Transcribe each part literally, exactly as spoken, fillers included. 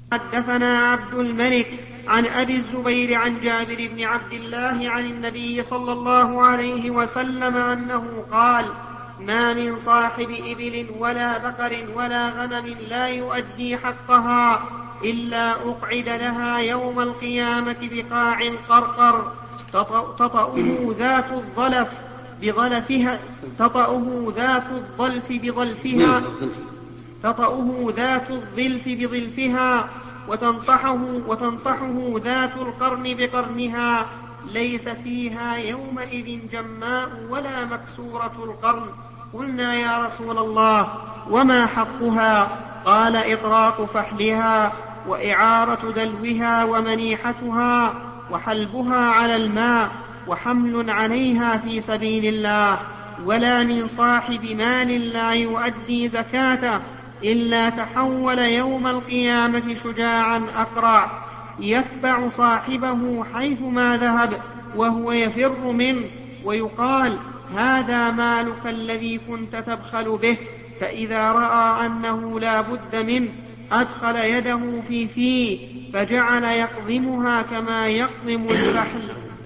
حدثنا عبد الملك عن أبي الزبير عن جابر بن عبد الله عن النبي صلى الله عليه وسلم أنه قال: ما من صاحب إبل ولا بقر ولا غنم لا يؤدي حقها إلا أقعد لها يوم القيامة بقاع قرقر تطأه ذات الظلف بظلفها تطأه ذات الظلف بظلفها تطأه ذات الظلف بظلفها وتنطحه, وتنطحه ذات القرن بقرنها، ليس فيها يومئذ جماء ولا مكسورة القرن. قلنا يا رسول الله وما حقها؟ قال: إطراق فحلها وإعارة دلوها ومنيحتها وحلبها على الماء وحمل عليها في سبيل الله. ولا من صاحب مال لا يؤدي زكاته إلا تحول يوم القيامة شجاعا أقرع يتبع صاحبه حيثما ذهب وهو يفر منه، ويقال: هذا مالك الذي كنت تبخل به. فإذا رأى أنه لا بد منه أدخل يده في فيه فجعل يقضمها كما يقضم الفحل.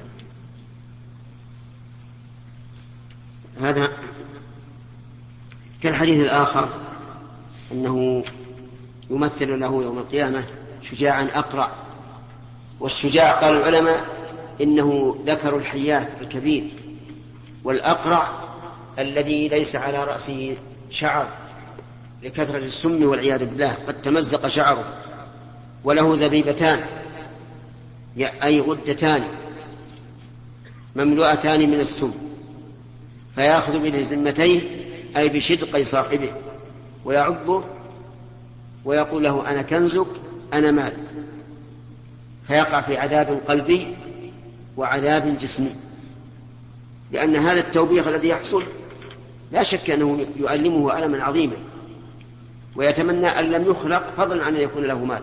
هذا كالحديث الآخر أنه يمثل له يوم القيامة شجاعا أقرع. والشجاع قال العلماء إنه ذكر الحيات الكبير، والأقرع الذي ليس على رأسه شعر لكثرة السم والعياذ بالله، قد تمزق شعره وله زبيبتان أي غدتان مملوءتان من السم، فيأخذ بلزمتيه أي بشدقي صاحبه ويعضه ويقول له: أنا كنزك أنا مالك، فيقع في عذاب قلبي وعذاب جسمي، لأن هذا التوبيخ الذي يحصل لا شك أنه يؤلمه ألما عظيما، ويتمنى أن لم يخلق فضلا عن أن يكون له مال.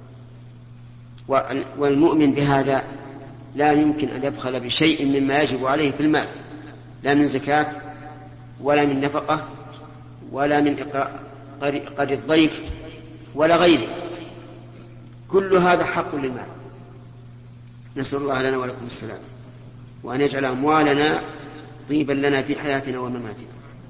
والمؤمن بهذا لا يمكن أن يبخل بشيء مما يجب عليه في المال، لا من زكاة ولا من نفقة ولا من قرض الضيف ولا غيره، كل هذا حق للمال. نسأل الله لنا ولكم السلام، وأن يجعل أموالنا طيبا لنا في حياتنا ومماتنا.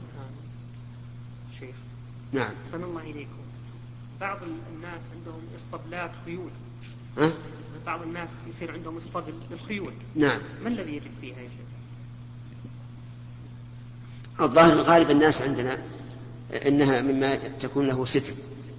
شيخ نعم. سن الله إليكم، بعض الناس عندهم اسطبلات خيول. أه؟ بعض الناس يصير عندهم اسطبل للخيول. نعم. ما الذي يجب فيها يا شيخ؟ الظاهر غالب الناس عندنا إنها مما تكون له ستر،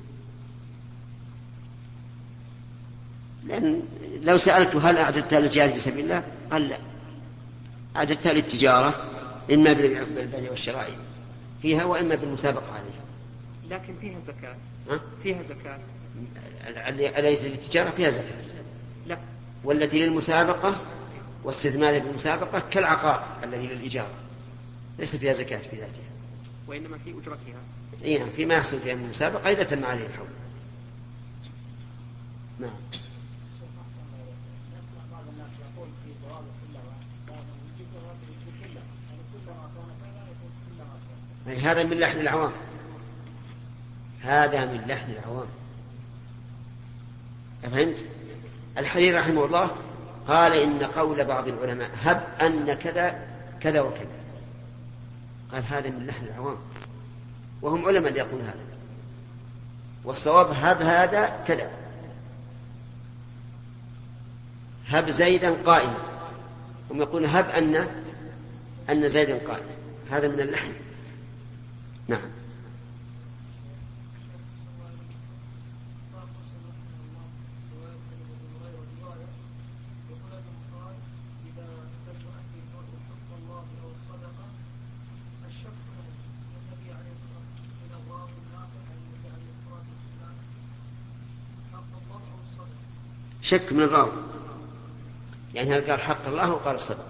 لأن لو سألته هل أعددتها للجهاد في سبيل الله؟ قال لا، أعددتها للتجارة، إما بالبيع والشراء فيها وإما بالمسابقة عليها. لكن فيها زكاة. ها؟ فيها زكاة. التي للتجارة فيها زكاة. لا. والتي للمسابقة واستثمار بالمسابقة كالعقار الذي للإجارة ليس فيها زكاة في ذاتها، وإنما في أجرتها. إيه، فيما يحصل فيها من المسابقة إذا تم عليه الحول. نعم. هذا من لحن العوام، هذا من لحن العوام، فهمت؟ الحريري رحمه الله قال إن قول بعض العلماء هب أن كذا كذا وكذا، قال هذا من لحن العوام، وهم علماء يقولون هذا، والصواب هب هذا كذا، هب زيدا قائما، هم يقولون هب أن أن زيدا قائما، هذا من اللحن. نعم. شك من الراوي، يعني هل قال حق الله وقال الصدق؟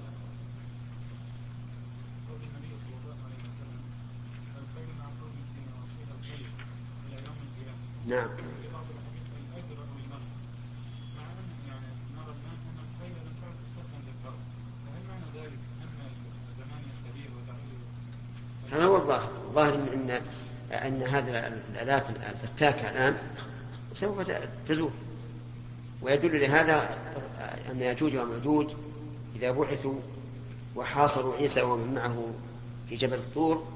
نعم. هذا هو الظاهر، الظاهر ان ان هذه الالات الفتاكه الان سوف تزول. ويدل لهذا أن يأجوج ومأجوج إذا بعثوا وحاصروا عيسى ومن معه في جبل الطور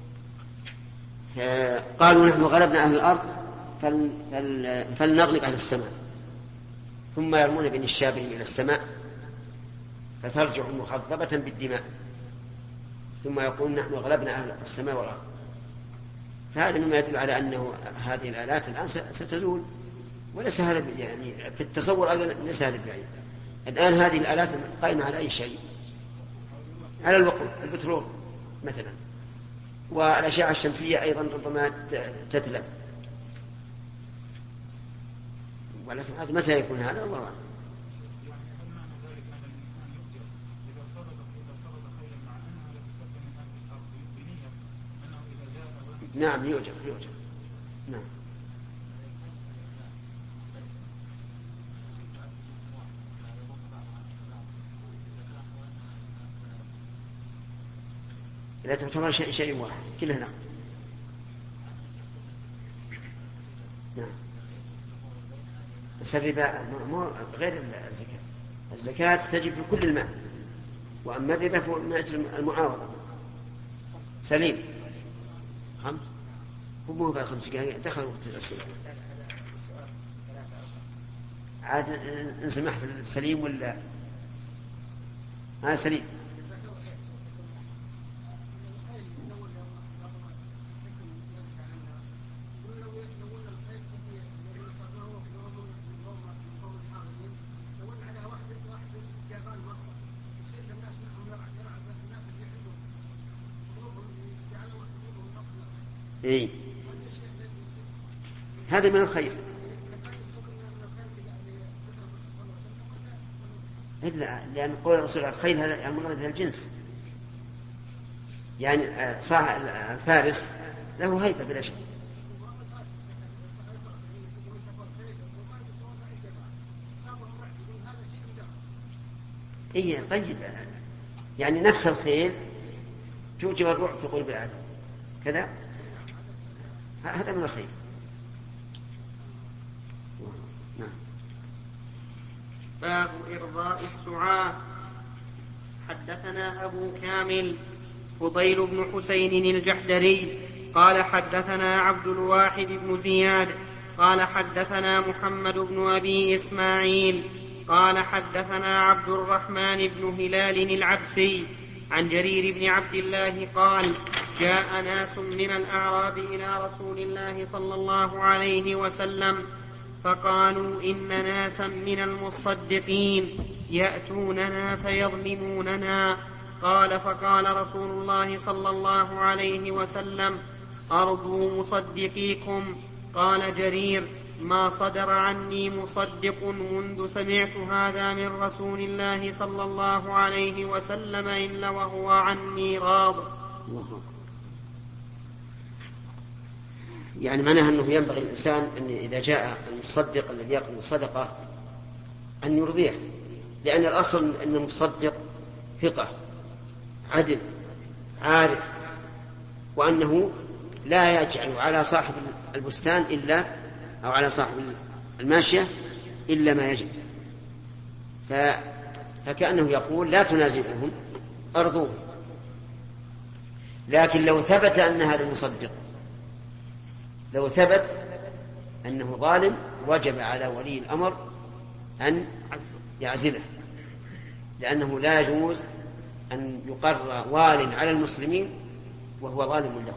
قالوا نحن غلبنا أهل الأرض فل... فل... فلنغلب أهل السماء، ثم يرمون بنشابهم إلى السماء فترجع مخضبة بالدماء، ثم يقول نحن غلبنا أهل السماء والأرض. فهذا مما يدل على أنه هذه الآلات الآن ستزول، وليس هذا يعني في التصور ليس هذا بعيد. الآن هذه الآلات قائمة على أي شيء، على الوقود، البترول مثلا، والأشعة الشمسية أيضا ربما تتلف. ولكن هذا متى يكون هذا الله أعلم. نعم يوجد يوجد نعم. لا تعتبر شيء شيء واحد كلها نعم. نعم بس الربا مو غير الزكاة. الزكاة تجب في كل المال، وأما الربا فهو من أجل المعاوضة. سليم خمس هو مو بقى خمس دقائق دخل وقت الأسئلة. عاد إن سمحت سليم ولا ها سليم؟ إيه؟ هذا من الخير. إلا لأن قول الرسول الخير هذا المراد من الجنس، يعني صاحب الفارس له هيبة بلا شك. إيه طيب، يعني نفس الخير توجب الروح في قلوب العالم كذا، هذا من الخير. نعم. باب إرضاء السعاة. حدثنا أبو كامل فضيل بن حسين الجحدري قال حدثنا عبد الواحد بن زياد قال حدثنا محمد بن أبي إسماعيل قال حدثنا عبد الرحمن بن هلال العبسي عن جرير بن عبد الله قال جاء ناس من الأعراب إلى رسول الله صلى الله عليه وسلم فقالوا إن ناسا من المصدقين يأتوننا فيظلموننا. قال فقال رسول الله صلى الله عليه وسلم أرضوا مصدقيكم. قال جرير ما صدر عني مصدق منذ سمعت هذا من رسول الله صلى الله عليه وسلم إلا وهو عني راض. يعني معناها أنه ينبغي الإنسان أن إذا جاء المصدق الذي يقبل الصدقة أن يرضيه، لأن الأصل أن المصدق ثقة عدل عارف، وأنه لا يجعل على صاحب البستان إلا أو على صاحب الماشية إلا ما يجب. فكأنه يقول لا تنازعهم أرضوهم. لكن لو ثبت أن هذا المصدق لو ثبت أنه ظالم وجب على ولي الأمر أن يعزله، لأنه لا يجوز أن يقر وال على المسلمين وهو ظالم له.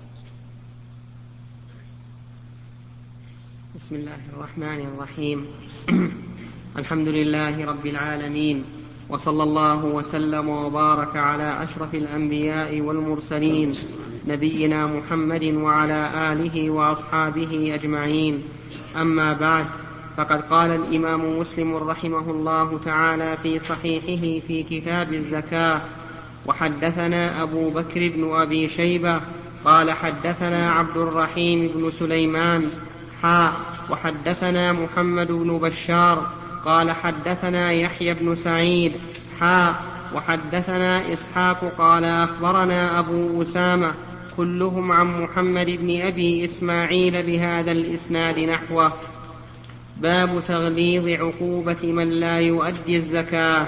بسم الله الرحمن الرحيم. الحمد لله رب العالمين، وصلى الله وسلم وبارك على أشرف الأنبياء والمرسلين نبينا محمد وعلى آله وأصحابه أجمعين. أما بعد، فقد قال الإمام مسلم رحمه الله تعالى في صحيحه في كتاب الزكاة: وحدثنا أبو بكر بن أبي شيبة قال حدثنا عبد الرحيم بن سليمان حاء وحدثنا محمد بن بشار قال حدثنا يحيى بن سعيد حاء وحدثنا إسحاق قال أخبرنا أبو أسامة كلهم عن محمد بن أبي إسماعيل بهذا الإسناد نحوه. باب تغليظ عقوبة من لا يؤدي الزكاة.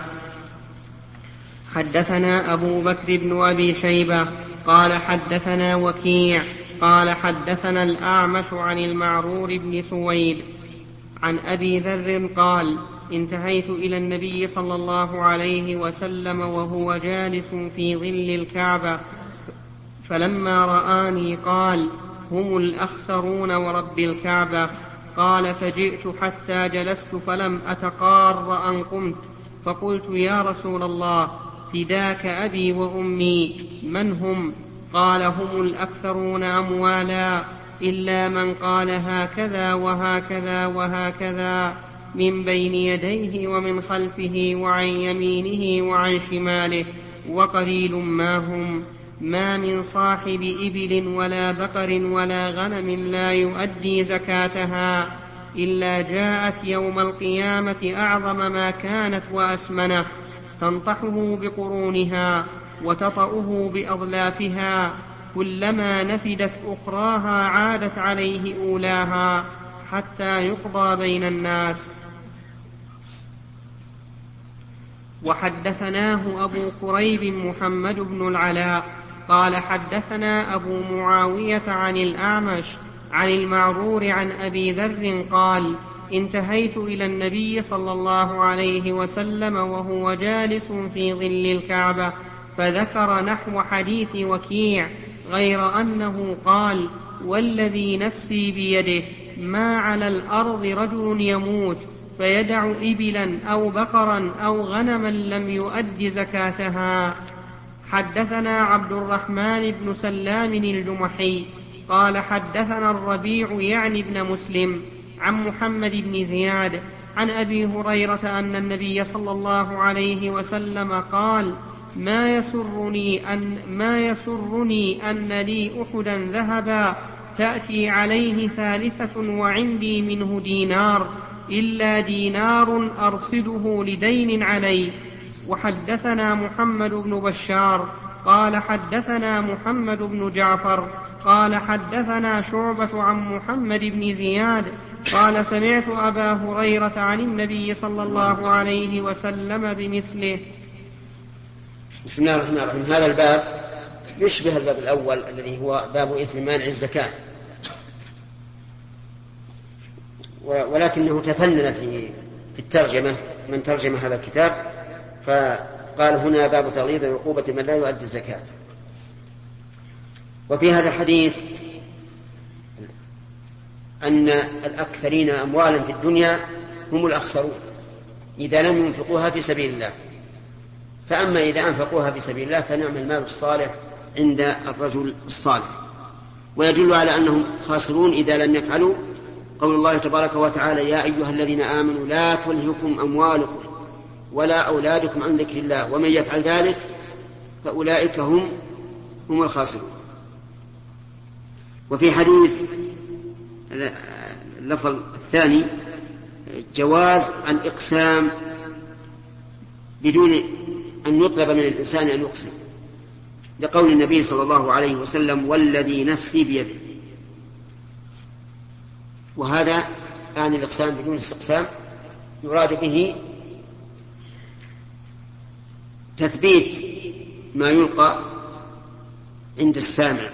حدثنا أبو بكر بن أبي شيبة قال حدثنا وكيع قال حدثنا الأعمش عن المعرور بن سويد عن أبي ذر قال انتهيت إلى النبي صلى الله عليه وسلم وهو جالس في ظل الكعبة فلما رآني قال هم الأخسرون ورب الكعبة. قال فجئت حتى جلست فلم أتقار أن قمت فقلت يا رسول الله فداك أبي وأمي من هم؟ قال هم الأكثرون أموالا إلا من قال هكذا وهكذا وهكذا من بين يديه ومن خلفه وعن يمينه وعن شماله وقليل ما هم. ما من صاحب إبل ولا بقر ولا غنم لا يؤدي زكاتها إلا جاءت يوم القيامة أعظم ما كانت وأسمنه تنطحه بقرونها وتطأه بأظلافها كلما نفدت أخراها عادت عليه أولاها حتى يقضى بين الناس. وحدثناه أبو كريب محمد بن العلاء قال حدثنا أبو معاوية عن الأعمش عن المعرور عن أبي ذر قال انتهيت إلى النبي صلى الله عليه وسلم وهو جالس في ظل الكعبة فذكر نحو حديث وكيع غير أنه قال والذي نفسي بيده ما على الأرض رجل يموت فيدع إبلا أو بقرا أو غنما لم يؤد زكاتها. حدثنا عبد الرحمن بن سلام الجمحي قال حدثنا الربيع يعني ابن مسلم عن محمد بن زياد عن أبي هريرة أن النبي صلى الله عليه وسلم قال ما يسرني أن, ما يسرني أن لي أحدا ذهبا تأتي عليه ثالثة وعندي منه دينار إلا دينار أرصده لدين علي. وحدثنا محمد بن بشار قال حدثنا محمد بن جعفر قال حدثنا شعبة عن محمد بن زياد قال سمعت أبا هريرة عن النبي صلى الله عليه وسلم بمثله. بسم الله الرحمن الرحيم. هذا الباب يشبه الباب الأول الذي هو باب إثم مانع الزكاة، ولكنه تفنن في الترجمة من ترجم هذا الكتاب فقال هنا باب تغليظ عقوبة من لا يؤدي الزكاة. وفي هذا الحديث أن الأكثرين أموالا في الدنيا هم الأخسرون إذا لم ينفقوها في سبيل الله، فأما إذا أنفقوها في سبيل الله فنعم المال الصالح عند الرجل الصالح. ويدل على أنهم خاسرون إذا لم يفعلوا قول الله تبارك وتعالى يا أيها الذين آمنوا لا تلهكم أموالكم ولا أولادكم عن ذكر الله ومن يفعل ذلك فأولئك هم هم الخاسرون. وفي حديث اللفظ الثاني جواز الإقسام بدون أن يطلب من الإنسان أن يقسم، لقول النبي صلى الله عليه وسلم والذي نفسي بيده. وهذا يعني الإقسام بدون استقسام يراد به تثبيت ما يلقى عند السامع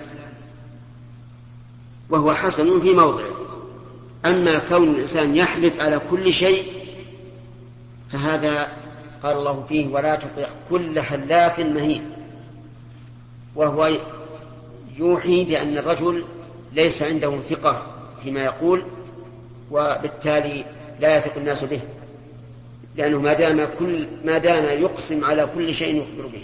وهو حسن في موضعه. أما كون الإنسان يحلف على كل شيء فهذا قال الله فيه ولا تطع كل حلاف مهين، وهو يوحي بأن الرجل ليس عنده ثقة فيما يقول وبالتالي لا يثق الناس به، لأنه ما دام, كل ما دام يقسم على كل شيء يخبر به.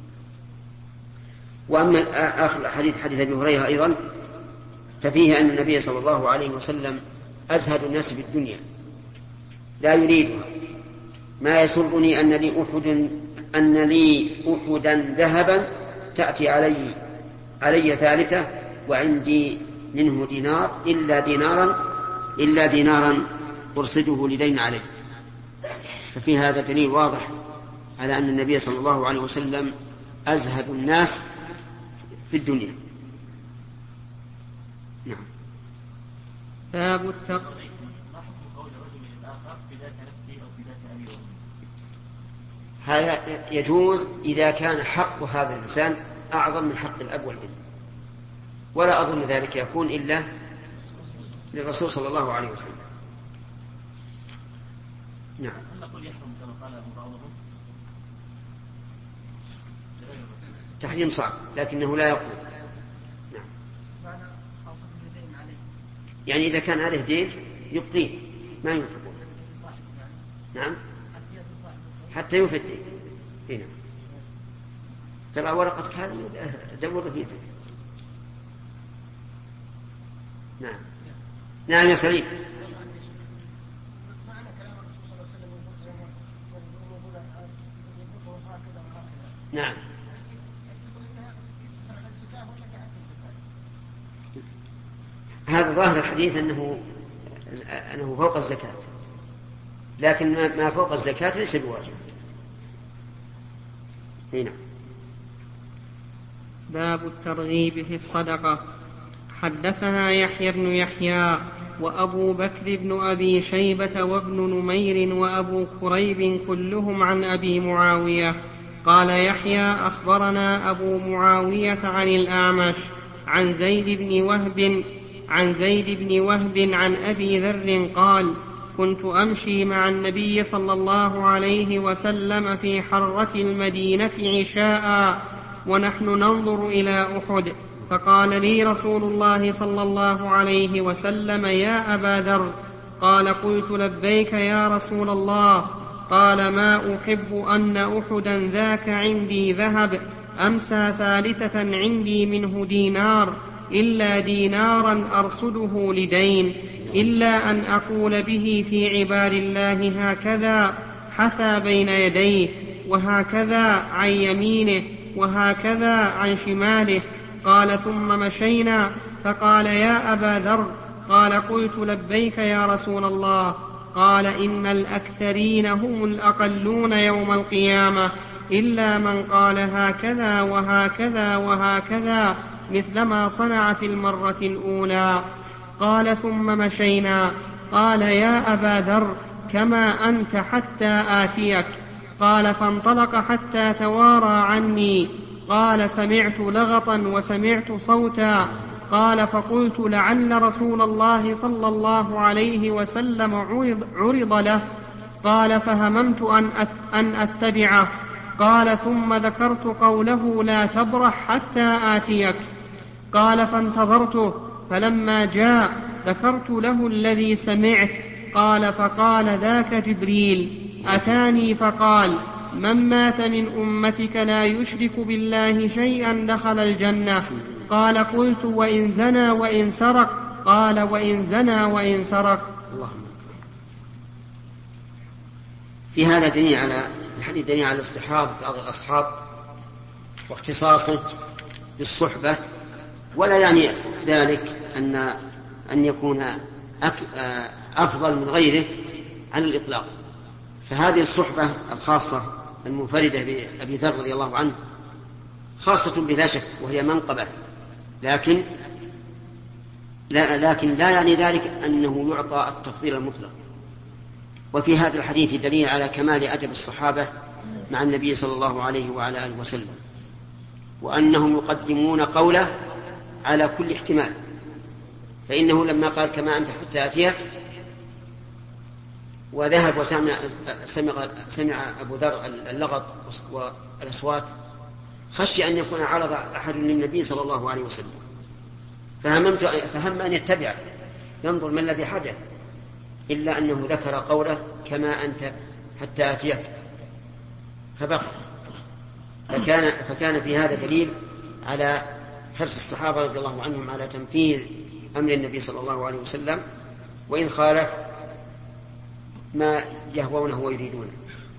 وأما آخر الحديث حديث أبي هريرة أيضا ففيه أن النبي صلى الله عليه وسلم أزهد الناس في الدنيا لا يريدها. ما يسرني أن لي أحد أن لي أحدا ذهبا تأتي علي علي ثالثة وعندي منه دينار إلا دينارا إلا دينارا أرصده لدين عليه. ففي هذا دليل واضح على أن النبي صلى الله عليه وسلم أزهد الناس في الدنيا. نعم. باب التقوى. هذا يجوز إذا كان حق هذا الإنسان أعظم من حق الأب والابن، ولا أظن ذلك يكون إلا للرسول صلى الله عليه وسلم. نعم. تحريم صعب لكنه لا يقول. نعم. يعني إذا كان عليه دين يبقيه ما ينفقه. نعم. حتى يوفي الدين. هنا ترى ورقتك هذه دور فيها. نعم. نعم يا سليم. نعم. هذا ظاهر الحديث أنه أنه فوق الزكاة، لكن ما فوق الزكاة ليس بواجب. هنا. باب الترغيب في الصدقة. حدثنا يحيى بن يحيى وأبو بكر بن أبي شيبة وابن نمير وأبو كريب كلهم عن أبي معاوية. قال يحيى أخبرنا أبو معاوية عن الأعمش عن زيد بن وهب عن زيد بن وهب عن أبي ذر قال كنت أمشي مع النبي صلى الله عليه وسلم في حرة المدينة عشاء ونحن ننظر إلى أحد، فقال لي رسول الله صلى الله عليه وسلم يا أبا ذر. قال قلت لبيك يا رسول الله. قال ما أحب أن أحدا ذاك عندي ذهب أمسى ثالثة عندي منه دينار إلا دينارا أرصده لدين، إلا أن أقول به في عباد الله هكذا حثى بين يديه وهكذا عن يمينه وهكذا عن شماله. قال ثم مشينا فقال يا أبا ذر. قال قلت لبيك يا رسول الله. قال إن الأكثرين هم الأقلون يوم القيامة إلا من قال هكذا وهكذا وهكذا مثلما صنع في المرة الأولى. قال ثم مشينا. قال يا أبا ذر كما أنت حتى آتيك. قال فانطلق حتى توارى عني. قال سمعت لغطا وسمعت صوتا. قال فقلت لعل رسول الله صلى الله عليه وسلم عرض, عرض له. قال فهممت أن, أت أن أتبعه. قال ثم ذكرت قوله لا تبرح حتى آتيك. قال فانتظرته فلما جاء ذكرت له الذي سمعت. قال فقال ذاك جبريل أتاني فقال من مات من أمتك لا يشرك بالله شيئا دخل الجنة. قال قلت وإن زنى وإن سرق. قال وإن زنى وإن سرق. في هذا دليل على الحديث دليل على الاصطحاب في بعض الأصحاب واختصاصه بالصحبة، ولا يعني ذلك أن أن يكون أفضل من غيره على الإطلاق. فهذه الصحبة الخاصة المنفردة بأبي ذر رضي الله عنه خاصة بلا شك وهي منقبة، لكن لا لكن لا يعني ذلك أنه يعطى التفضيل المطلق. وفي هذا الحديث دليل على كمال أدب الصحابة مع النبي صلى الله عليه وعلى آله وسلم، وأنهم يقدمون قوله على كل احتمال. فإنه لما قال كما أنت حتى أتيك وذهب وسمع سمع, سمع أبو ذر اللغط والأصوات خشي أن يكون عرض أحد للنبي صلى الله عليه وسلم، فهممت فهم أن يتبع ينظر ما الذي حدث، إلا أنه ذكر قوله كما أنت حتى أتيك فبقى. فكان, فكان في هذا دليل على حرص الصحابة رضي الله عنهم على تنفيذ أمر النبي صلى الله عليه وسلم وإن خالف ما يهوونه ويريدونه.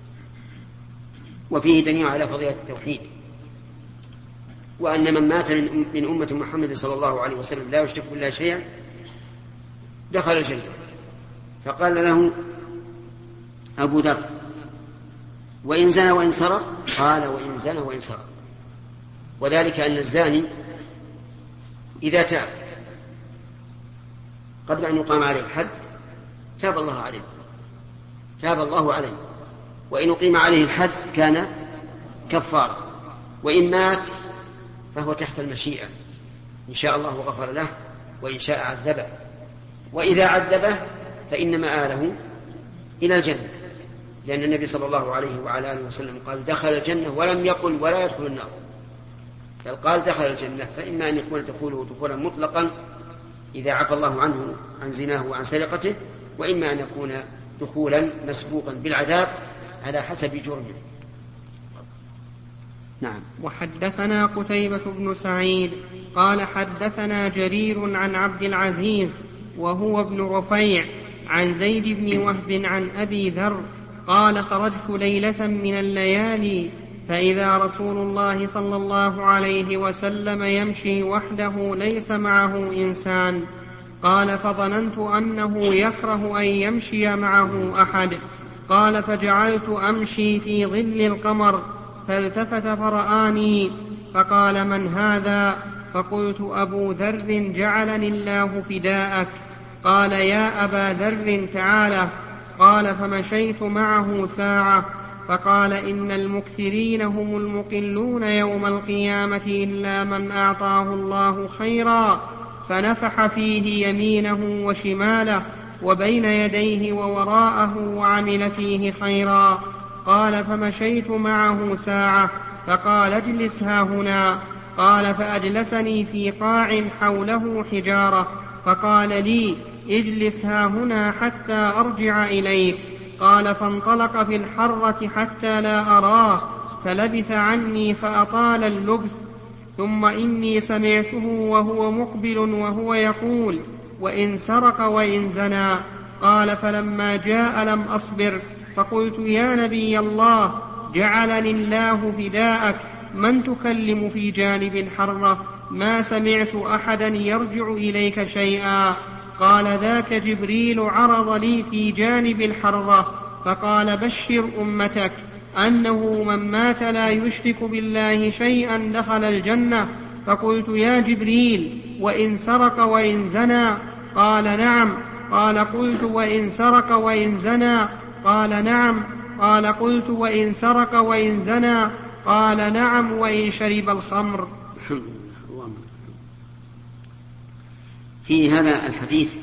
وفيه دليل على فضيلة التوحيد، وأن من مات من أمة محمد صلى الله عليه وسلم لا يشرك بالله شيئا دخل الجنة. فقال له أبو ذر وإن زنى وإن سرق؟ قال وإن زنى وإن سرق. وذلك أن الزاني إذا تاب قبل أن يقام عليه الحد تاب الله عليه، تاب الله عليه، وإن أقيم عليه الحد كان كفارة، وإن مات فهو تحت المشيئة، إن شاء الله غفر له وإن شاء عذبه، وإذا عذبه فإن مآله إلى الجنة، لأن النبي صلى الله عليه وعلى آله وسلم قال دخل الجنة ولم يقل ولا يدخل النار، بل قال دخل الجنة، فإما أن يكون دخوله دخولا مطلقا إذا عفى الله عنه عن زناه وعن سرقته، وإما أن يكون دخولا مسبوقا بالعذاب على حسب جرمه. نعم. وحدثنا قتيبة بن سعيد قال حدثنا جرير عن عبد العزيز وهو ابن رفيع عن زيد بن وهب عن أبي ذر قال خرجت ليلة من الليالي فإذا رسول الله صلى الله عليه وسلم يمشي وحده ليس معه إنسان، قال فظننت أنه يكره أن يمشي معه أحد، قال فجعلت أمشي في ظل القمر فالتفت فرآني فقال من هذا؟ فقلت أبو ذر جعلني الله فداءك. قال يا أبا ذر تعالى. قال فمشيت معه ساعة فقال إن المكثرين هم المقلون يوم القيامة إلا من أعطاه الله خيرا فنفح فيه يمينه وشماله وبين يديه ووراءه وعمل فيه خيرا. قال فمشيت معه ساعة فقال اجلس هاهنا. قال فأجلسني في قاع حوله حجارة فقال لي اجلس هاهنا حتى أرجع إليك. قال فانطلق في الحرة حتى لا أراه فلبث عني فأطال اللبث، ثم إني سمعته وهو مقبل وهو يقول وإن سرق وإن زنى. قال فلما جاء لم أصبر فقلت يا نبي الله جعلني الله فداءك من تكلم في جانب الحرة؟ ما سمعت أحدا يرجع إليك شيئا. قال ذاك جبريل عرض لي في جانب الحرة فقال بشر أمتك أنه من مات لا يشرك بالله شيئا دخل الجنة. فقلت يا جبريل وإن سرق وإن زنى؟ قال نعم. قال قلت وإن سرق وإن زنى؟ قال نعم. قال قلت وإن سرق وإن زنى؟ قال نعم وإن شرب الخمر. في هذا الحديث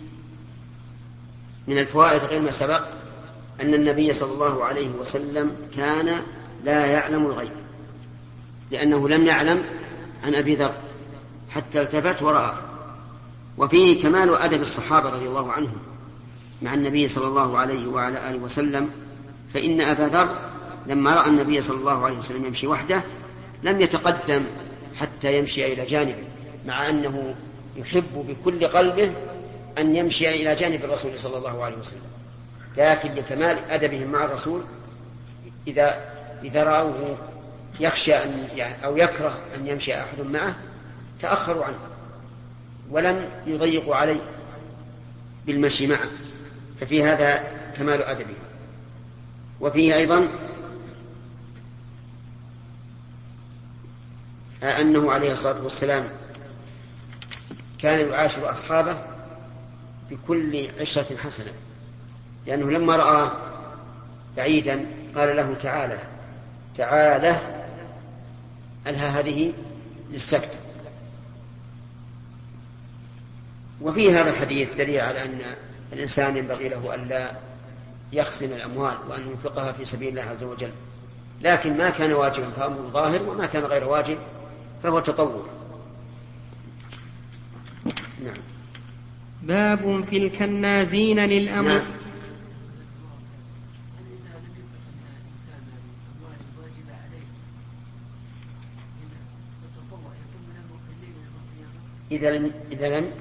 من الفوائد غير ما سبق أن النبي صلى الله عليه وسلم كان لا يعلم الغيب، لأنه لم يعلم عن أبي ذر حتى التفت ورأى. وفيه كمال أدب الصحابة رضي الله عنهم مع النبي صلى الله عليه وعلى آله وسلم، فإن أبا ذر لما رأى النبي صلى الله عليه وسلم يمشي وحده لم يتقدم حتى يمشي إلى جانبه، مع أنه يحب بكل قلبه أن يمشي إلى جانب الرسول صلى الله عليه وسلم، لكن لكمال أدبهم مع الرسول إذا إذا رأوه يخشى أن يعني أو يكره أن يمشي أحد معه تأخروا عنه ولم يضيقوا عليه بالمشي معه، ففي هذا كمال أدبه. وفيه أيضا أنه عليه الصلاة والسلام كان يعاشر أصحابه بكل عشرة حسنة، لأنه لما رأى بعيدا قال له تعالى تعالى ألها هذه للسكت. وفي هذا الحديث دليل على أن الإنسان ينبغي له أن لا يخزن الأموال وأن ينفقها في سبيل الله عز وجل، لكن ما كان واجبا فأمره ظاهر، وما كان غير واجب فهو تطوع. نعم. باب في الكنازين للأموال. نعم. إذا لم إذا لم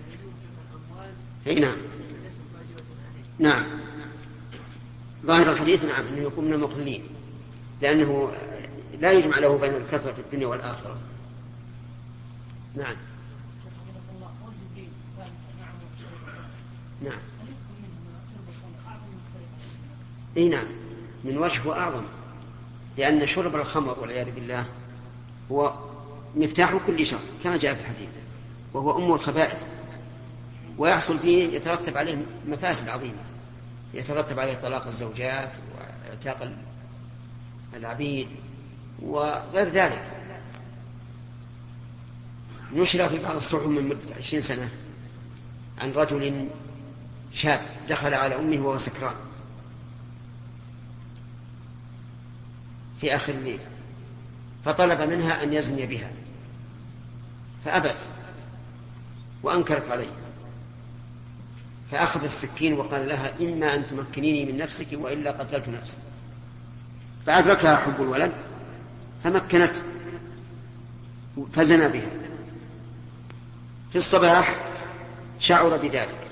نعم نعم ظاهر الحديث نعم أنه يكون من المقلين، لأنه لا يجمع له بين الكثرة في الدنيا والآخرة. نعم نعم اي نعم من وجه وأعظم، لأن شرب الخمر والعياذ بالله هو مفتاح كل شر كما جاء في الحديث، وهو أم الخبائث، ويحصل فيه يترتب عليه مفاسد عظيمة. يترتب عليه طلاق الزوجات واعتاق العبيد وغير ذلك. نشر في بعض الصحف من مدة عشرين سنة عن رجل شاب دخل على أمه وهو سكران في آخر الليل، فطلب منها أن يزني بها فأبت وأنكرت عليه، فأخذ السكين وقال لها: إما أن تمكنيني من نفسك وإلا قتلت نفسي. فأدركها حب الولد فمكنت فزنى بها. في الصباح شعر بذلك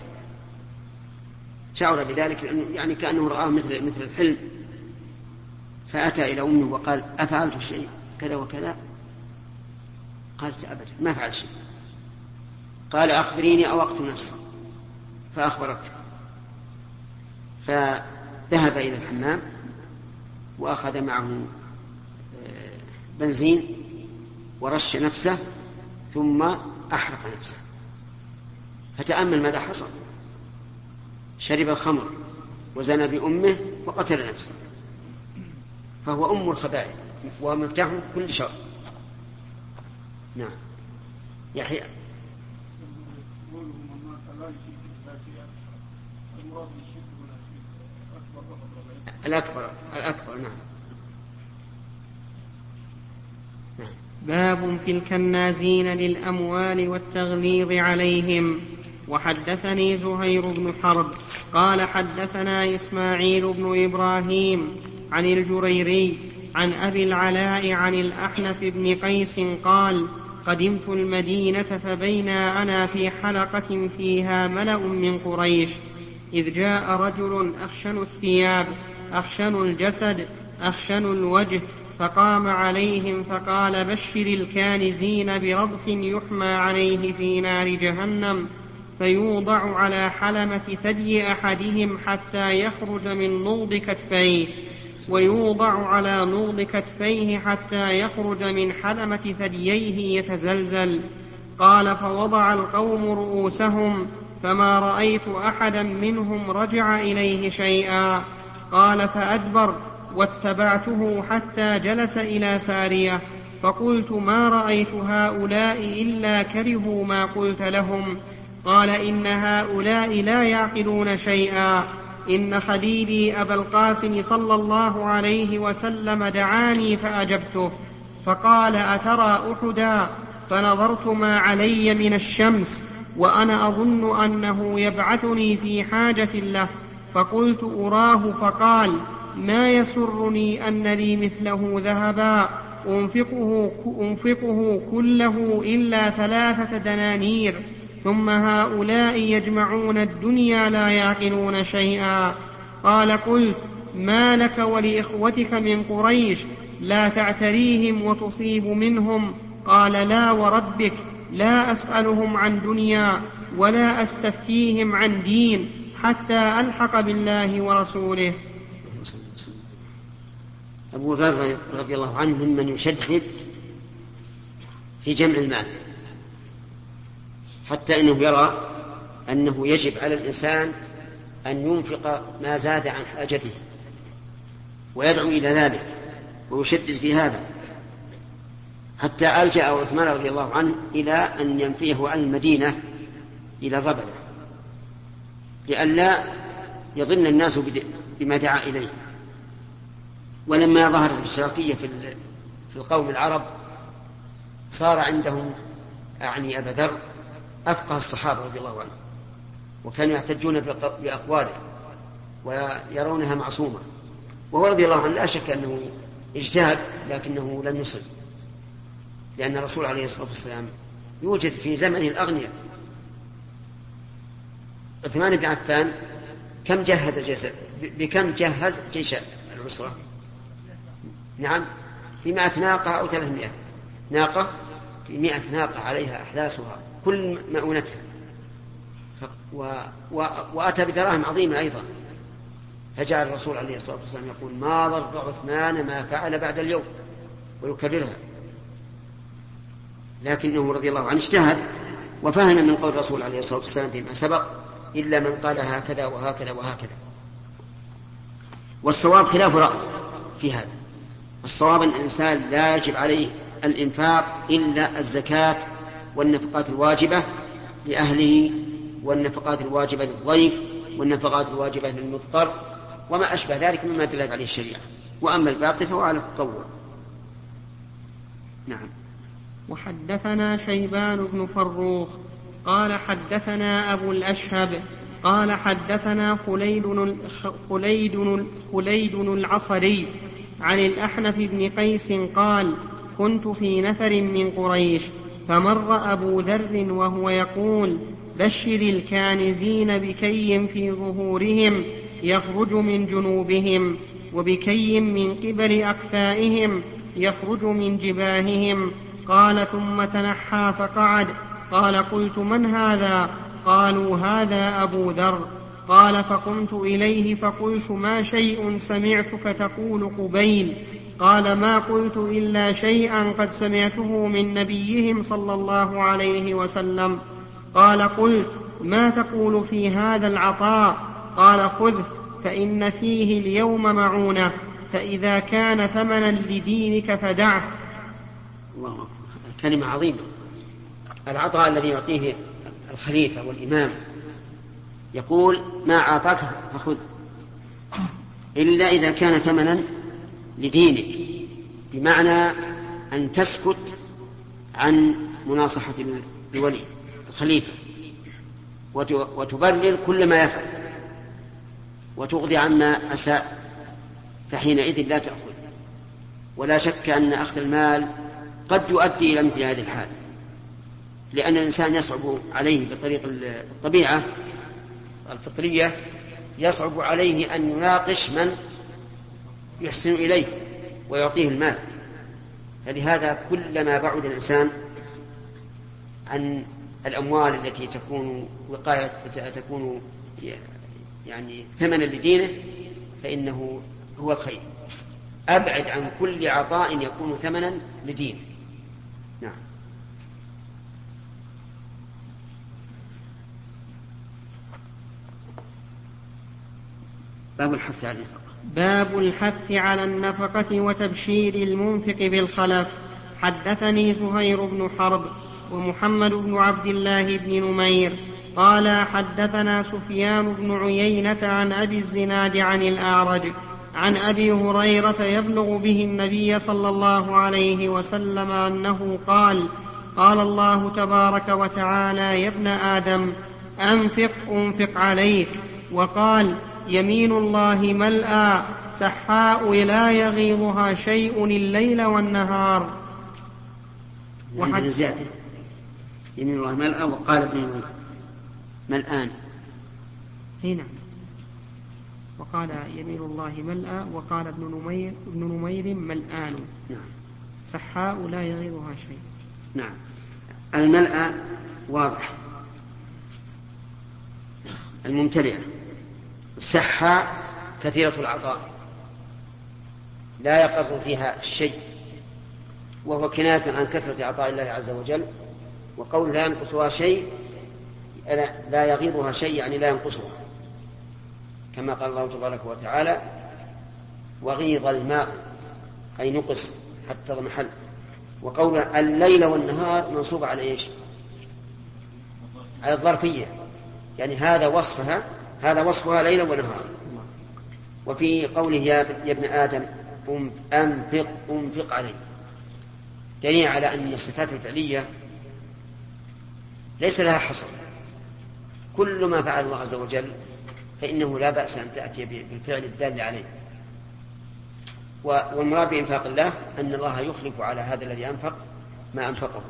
شعر بذلك يعني كأنه رآه مثل مثل الحلم، فأتى إلى أمه وقال: أفعلت شيء كذا وكذا؟ قالت: أبدا ما فعل شيء. قال: أخبريني أو أقتل نفسي. فأخبرته، فذهب إلى الحمام وأخذ معه بنزين ورش نفسه ثم أحرق نفسه. فتأمل ماذا حصل: شرب الخمر وزنى بأمه وقتل نفسه، فهو أم الخبائث ومفتاح كل شر. نعم. يحيى. الأكبر الأكبر نعم. نعم. باب في الكنازين للأموال والتغليظ عليهم. وحدثني زهير بن حرب قال حدثنا إسماعيل بن إبراهيم عن الجريري عن أبي العلاء عن الأحنف بن قيس قال: قدمت المدينة فبينا أنا في حلقة فيها ملأ من قريش إذ جاء رجل أخشن الثياب أخشن الجسد أخشن الوجه فقام عليهم فقال: بشر الكانزين برضف يحمى عليه في نار جهنم فيوضع على حلمة ثدي أحدهم حتى يخرج من نضد كتفيه، ويوضع على نضد كتفيه حتى يخرج من حلمة ثدييه يتزلزل. قال: فوضع القوم رؤوسهم فما رأيت أحدا منهم رجع إليه شيئا. قال: فأدبر واتبعته حتى جلس إلى سارية فقلت: ما رأيت هؤلاء إلا كرهوا ما قلت لهم. قال: إن هؤلاء لا يعقلون شيئا. إن خليلي أبا القاسم صلى الله عليه وسلم دعاني فأجبته فقال: أترى أحدا؟ فنظرت ما علي من الشمس وأنا أظن أنه يبعثني في حاجة له، فقلت: أراه. فقال: ما يسرني أن لي مثله ذهبا أنفقه, أنفقه كله إلا ثلاثة دنانير، ثم هؤلاء يجمعون الدنيا لا يعقلون شيئا. قال: قلت: ما لك ولإخوتك من قريش لا تعتريهم وتصيب منهم؟ قال: لا وربك لا أسألهم عن دنيا ولا أستفتيهم عن دين حتى ألحق بالله ورسوله. أبو ذر رضي الله عنه ممن يشدد في جمع المال، حتى إنه يرى أنه يجب على الإنسان أن ينفق ما زاد عن حاجته ويدعو إلى ذلك ويشدد في هذا، حتى ألجأ عثمان رضي الله عنه إلى أن ينفيه عن المدينة إلى الربذة لئلا يظن الناس بما دعا إليه. ولما ظهرت الاشتراكية في القوم العرب صار عندهم أعني أبا ذر أفقه الصحابة رضي الله عنه، وكانوا يحتجون بأقواله ويرونها معصومة، وهو رضي الله عنه لا شك أنه اجتهد لكنه لن يصل، لأن الرسول عليه الصلاة والسلام يوجد في زمنه الأغنياء. عثمان بن عفان كم جهز جيش بكم جهز جيش العسرة؟ نعم بمائة ناقة أو ثلاثمائة ناقة، في مائة ناقة عليها أحلاسها كل مؤونتها، و... و... وأتى بدراهم عظيمة أيضا. فجعل الرسول عليه الصلاة والسلام يقول: ما ضر عثمان ما فعل بعد اليوم، ويكررها. لكنه رضي الله عنه اجتهد وفهم من قول الرسول عليه الصلاة والسلام فيما سبق: إلا من قال هكذا وهكذا وهكذا. والصواب خلاف رأي في هذا. الصواب أن الإنسان لا يجب عليه الإنفاق إلا الزكاة والنفقات الواجبة لأهله، والنفقات الواجبة للضيف، والنفقات الواجبة للمضطر، وما أشبه ذلك مما دلت عليه الشريعة. وأما الباقي فهو على التطوع. نعم. وحدثنا شيبان بن فروخ قال حدثنا أبو الأشهب قال حدثنا خليد خليد خليد العصري عن الأحنف بن قيس قال كنت في نفر من قريش فمر أبو ذر وهو يقول بشر الكانزين بكي في ظهورهم يخرج من جنوبهم، وبكي من قبل أكفائهم يخرج من جباههم. قال ثم تنحى فقعد. قال قلت من هذا؟ قالوا هذا أبو ذر. قال فقمت إليه فقلت ما شيء سمعتك تقول قبيل؟ قال ما قلت إلا شيئا قد سمعته من نبيهم صلى الله عليه وسلم. قال قلت ما تقول في هذا العطاء؟ قال خذه فإن فيه اليوم معونة، فإذا كان ثمنا لدينك فدعه. الله أكبر، كلمة عظيمة. العطاء الذي يعطيه الخليفة والإمام يقول ما أعطاك فخذ إلا إذا كان ثمنا لدينك، بمعنى أن تسكت عن مناصحة الولي الخليفة وتبرر كل ما يفعل وتغضي عما أساء، فحينئذ لا تأخذ. ولا شك أن أخذ المال قد يؤدي إلى مثل هذه الحال، لأن الإنسان يصعب عليه بطريق الطبيعة الفطرية، يصعب عليه أن يناقش من يحسن إليه ويعطيه المال. فلهذا كلما بعد الإنسان عن الأموال التي تكون وقاية تكون يعني ثمنا لدينه فإنه هو الخير. أبعد عن كل عطاء يكون ثمنا لدينه. نعم. باب الحث على النفقة. باب الحث على النفقة وتبشير المنفق بالخلف. حدثني زهير بن حرب ومحمد بن عبد الله بن نمير قال حدثنا سفيان بن عيينة عن أبي الزناد عن الأعرج عن أبي هريرة يبلغ به النبي صلى الله عليه وسلم أنه قال قال الله تبارك وتعالى يا ابن آدم أنفق أنفق عليك. وقال يمين الله ملأى سحاء لا يغيضها شيء الليل والنهار. وحد زيادة يمين الله ملأى. وقال ابن ملآن هنا وقال يمين الله ملأى وقال ابن نمير ابن نمير ملآن. نعم. سحاء لا يغيضها شيء. نعم. الملأى واضح الممتلئة. السحاء كثيرة العطاء لا يقر فيها الشيء، وهو كناية عن كثرة عطاء الله عز وجل. وقول لا ينقصها شيء لا يغيضها شيء يعني لا ينقصها، كما قال الله تبارك وتعالى وغيض الماء أي نقص حتى ضمحل. وقول الليل والنهار منصوب على إيش؟ على الظرفية، يعني هذا وصفها هذا وصفها ليلا ونهارا. وفي قوله يا ابن آدم أنفق أنفق عليه دليل على أن الصفات الفعلية ليس لها حصر. كل ما فعل الله عز وجل فإنه لا بأس أن تأتي بالفعل الدال عليه. والمراد بإنفاق الله أن الله يخلف على هذا الذي أنفق ما أنفقه.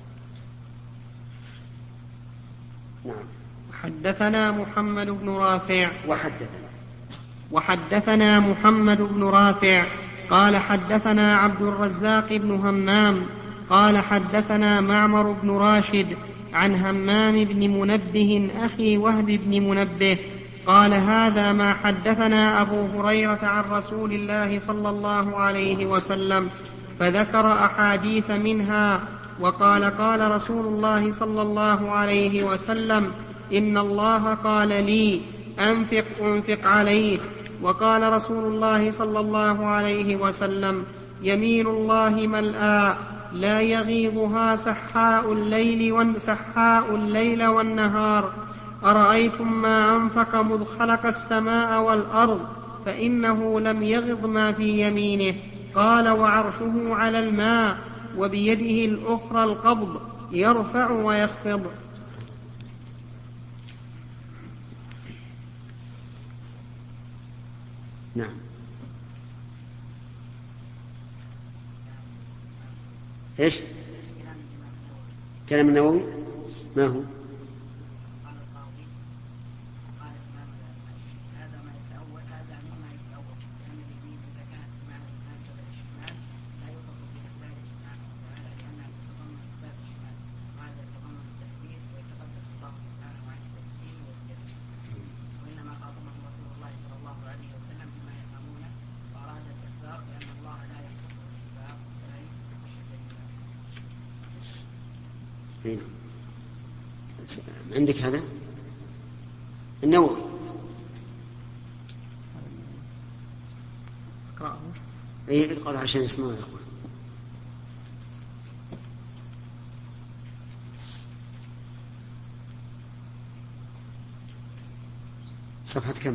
نعم. حدثنا محمد بن رافع وحدثنا وحدثنا محمد بن رافع قال حدثنا عبد الرزاق بن همام قال حدثنا معمر بن راشد عن همام بن منبه أخي وهب بن منبه قال هذا ما حدثنا أبو هريرة عن رسول الله صلى الله عليه وسلم، فذكر أحاديث منها وقال قال رسول الله صلى الله عليه وسلم إن الله قال لي أنفق أنفق عليه. وقال رسول الله صلى الله عليه وسلم: يمين الله ملآ لا يغيضها سحاء الليل, سحاء الليل والنهار. أرأيتم ما أنفق مذ خلق السماء والأرض فإنه لم يغض ما في يمينه. قال: وعرشه على الماء وبيده الأخرى القبض يرفع ويخفض. نعم. ايش كلام النووي؟ ما هو؟ عندك هذا النووي؟ اقرأه. اي اقرأه عشان يسمعوا يا اخوان. صفحة كم؟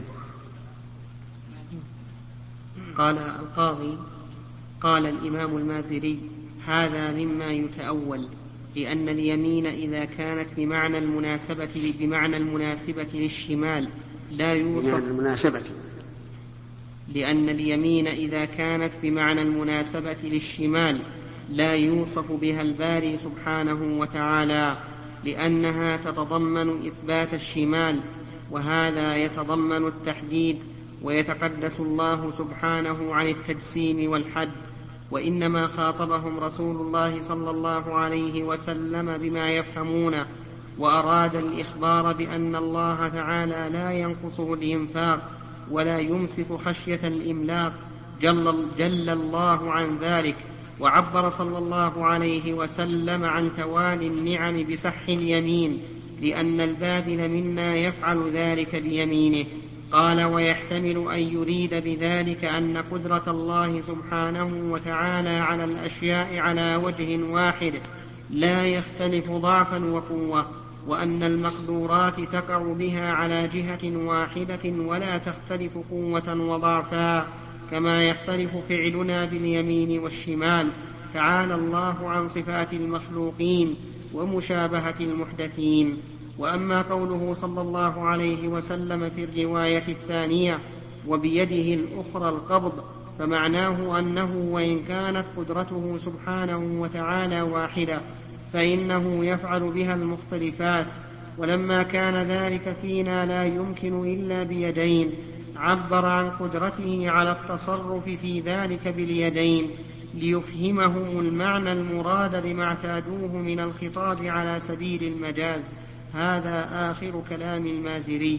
قال القاضي: قال الإمام المازري: هذا مما يتأول، لأن اليمين إذا كانت بمعنى المناسبة بمعنى المناسبة للشمال لا يوصف المناسبة لأن اليمين إذا كانت بمعنى المناسبة للشمال لا يوصف بها الباري سبحانه وتعالى، لأنها تتضمن إثبات الشمال، وهذا يتضمن التحديد، ويتقدس الله سبحانه عن التجسيم والحد. وإنما خاطبهم رسول الله صلى الله عليه وسلم بما يفهمونه، وأراد الإخبار بأن الله تعالى لا ينقصه الإنفاق ولا يمسك خشية الإملاق، جل, جل الله عن ذلك. وعبر صلى الله عليه وسلم عن توالي النعم بسح اليمين، لأن الباذل منا يفعل ذلك بيمينه. قال: ويحتمل أن يريد بذلك أن قدرة الله سبحانه وتعالى على الأشياء على وجه واحد لا يختلف ضعفا وقوة، وأن المقدورات تقع بها على جهة واحدة ولا تختلف قوة وضعفا، كما يختلف فعلنا باليمين والشمال. تعالى الله عن صفات المخلوقين ومشابهة المحدثين. وأما قوله صلى الله عليه وسلم في الرواية الثانية: وبيده الأخرى القبض، فمعناه أنه وإن كانت قدرته سبحانه وتعالى واحدة فإنه يفعل بها المختلفات. ولما كان ذلك فينا لا يمكن إلا بيدين، عبر عن قدرته على التصرف في ذلك باليدين ليفهمهم المعنى المراد لما اعتادوه من الخطاب على سبيل المجاز. هذا آخر كلام المازري.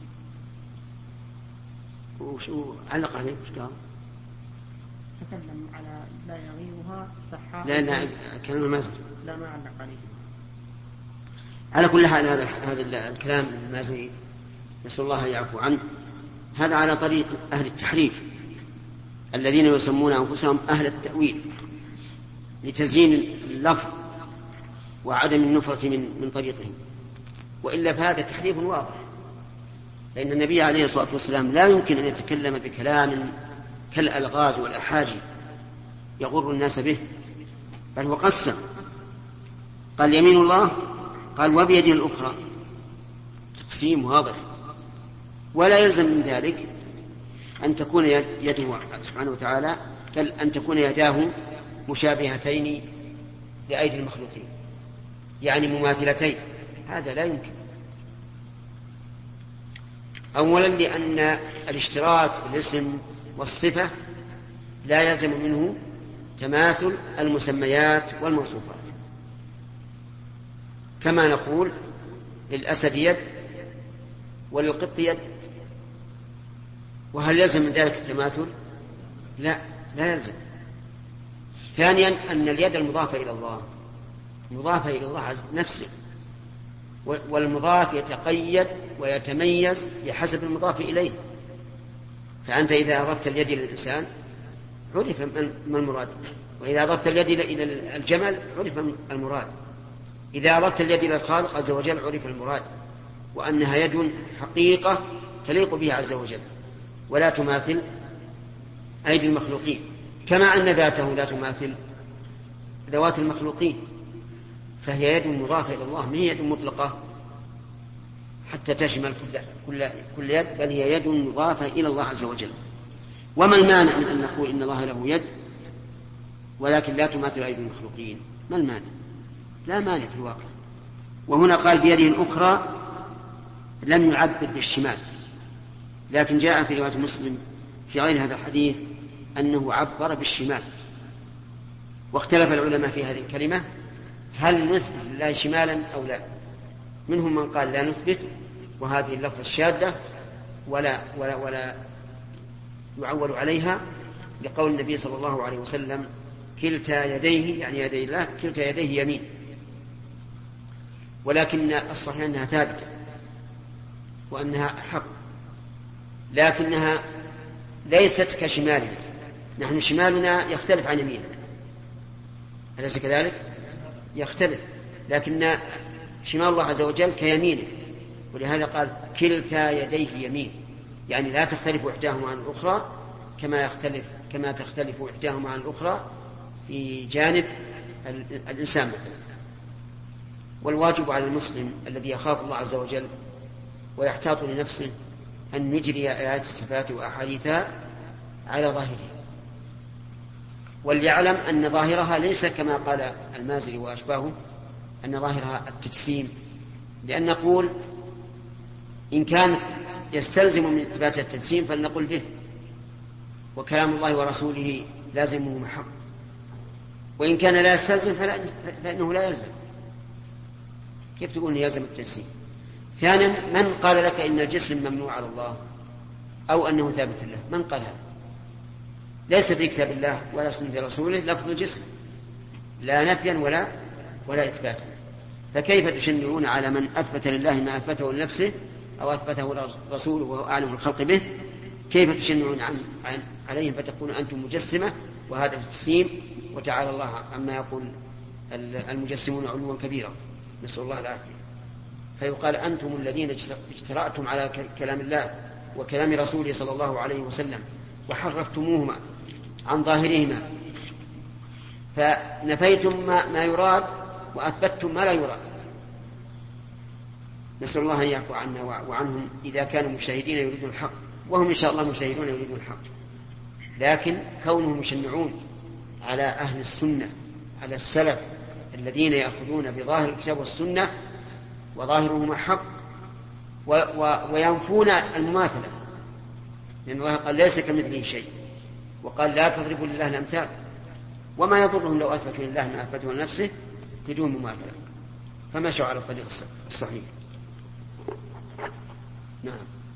وشو علق عليه؟ وش قال؟ تكلم على لا يغيرها سحاء. لا لا كلام المازري لا ما علق عليه. على كل حال هذا هذا الكلام المازري نسأل الله أن يعفو عنه. هذا على طريق أهل التحريف الذين يسمون أنفسهم أهل التأويل لتزيين اللفظ وعدم النفرة من من طريقهم. وإلا فهذا تحريف واضح، لأن النبي عليه الصلاة والسلام لا يمكن أن يتكلم بكلام كالألغاز والأحاجي يغر الناس به، بل هو قسم، قال يمين الله، قال وبيده الأخرى، تقسيم واضح. ولا يلزم من ذلك أن تكون يده سبحانه وتعالى، بل أن تكون يداه مشابهتين لأيدي المخلوقين، يعني مماثلتين. هذا لا يمكن. أولا لأن الاشتراك في الاسم والصفة لا يلزم منه تماثل المسميات والموصوفات، كما نقول للأسد يد وللقط يد، وهل يلزم من ذلك التماثل؟ لا لا يلزم. ثانيا أن اليد المضافة إلى الله مضافة إلى الله نفسه، والمضاف يتقيد ويتميز بحسب المضاف إليه. فأنت إذا أضفت اليد إلى الإنسان عرف ما المراد، وإذا أضفت اليد إلى الجمل عرف المراد، إذا أضفت اليد إلى الخالق عز وجل عرف المراد، وأنها يد حقيقة تليق به عز وجل ولا تماثل أيدي المخلوقين، كما أن ذاته لا تماثل ذوات المخلوقين، فهي يد مضافة إلى الله، ما هي يد مطلقة حتى تشمل كل, كل, كل يد، بل هي يد مضافة إلى الله عز وجل. وما المانع من أن نقول إن الله له يد ولكن لا تماثل أيدي المخلوقين؟ ما المانع؟ لا مانع في الواقع. وهنا قال بيده الأخرى، لم يعبر بالشمال، لكن جاء في رواية مسلم في غير هذا الحديث أنه عبر بالشمال. واختلف العلماء في هذه الكلمة، هل نثبت لله شمالا أو لا؟ منهم من قال لا نثبت، وهذه اللفظة الشاذة ولا, ولا, ولا يعول عليها لقول النبي صلى الله عليه وسلم كلتا يديه، يعني يدي الله كلتا يديه يمين. ولكن الصحيح أنها ثابتة وأنها حق، لكنها ليست كشمالنا، نحن شمالنا يختلف عن يميننا، أليس كذلك؟ يختلف، لكن شمال الله عز وجل كيمينه، ولهذا قال كلتا يديه يمين، يعني لا تختلف إحداهما عن الأخرى كما يختلف كما تختلف إحداهما عن الأخرى في جانب الإنسان مثلا. والواجب على المسلم الذي يخاف الله عز وجل ويحتاط لنفسه أن يجري آيات الصفات وأحاديثها على ظاهرها، وليعلم أن ظاهرها ليس كما قال المازري وأشباهه أن ظاهرها التجسيم، لأن نقول إن كانت يستلزم من إثبات التجسيم فلنقل به، وكلام الله ورسوله لازمه محق، وإن كان لا يستلزم فإنه لا يلزم. كيف تقول أنه يلزم التجسيم؟ ثانيا، من قال لك إن الجسم ممنوع على الله أو أنه ثابت له؟ من قال هذا؟ ليس في كتاب الله ولا سنة رسوله لفظ الجسم، لا نفيا ولا ولا إثباتا. فكيف تشنعون على من أثبت لله ما أثبته لنفسه أو أثبته رسوله وهو أعلم الخلق به؟ كيف تشنعون عن عن عليهم فتكون أنتم مجسمة وهذا تجسيم؟ وتعالى الله عما يقول المجسمون علوا كبيرا، نسأل الله العافية. فيقال أنتم الذين اجترأتم على كلام الله وكلام رسوله صلى الله عليه وسلم وحرفتموهما عن ظاهرهما، فنفيتم ما, ما يراد وأثبتتم ما لا يراد. نسأل الله أن يعفو عنا وعنهم إذا كانوا مجتهدين يريدون الحق، وهم إن شاء الله مجتهدون يريدون الحق، لكن كونهم مشنعون على أهل السنة على السلف الذين يأخذون بظاهر الكتاب والسنة وظاهرهما حق و و وينفون المماثلة، لأن الله قال ليس كمثله شيء، وقال لا تضربوا لله الأمثال، وما يضرهم لو أثبتوا لله ما أثبته لنفسه بدون مماثلة، فمشوا على الطريق الصحيح. نعم.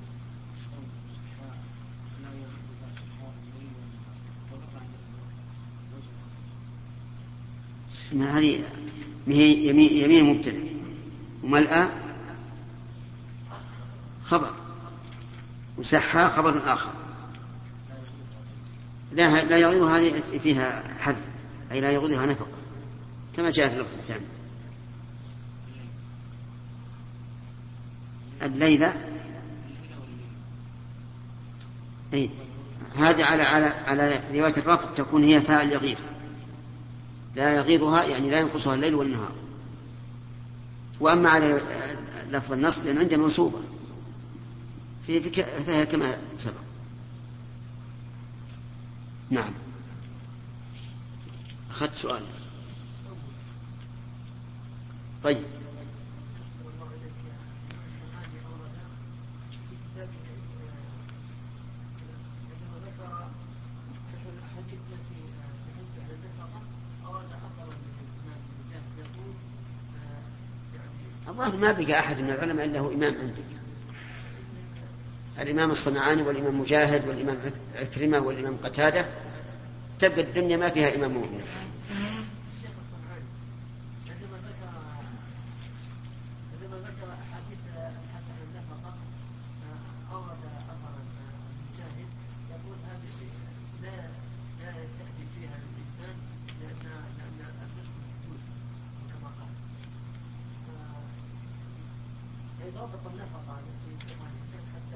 ما هذه هي يمين, يمين مبتدأ وملأ خبر وسحى خبر آخر، لا لا يغيظها هذه فيها حذف، أي لا يغيظها نفق كما جاء في اللفظ الثاني. الليلة أي هذه على على على رواية الرفع تكون هي فاعل يغيظ، لا يغيظها يعني لا ينقصها الليل والنهار. وأما على لفظ النصب لأن عندنا منصوبة فهي كما سبق. نعم. أخذت سؤال. طيب. الظاهر ما بقى أحد من العلماء إلا هو إمام عندك، الإمام الصنعاني والإمام مجاهد والإمام عكرمة والإمام قتادة، تبقى الدنيا ما فيها إمام مؤمن. الشيخ الصنعاني عندما ذكر عندما ذكر إضافة النفقة التي ينفقها الإنسان حتى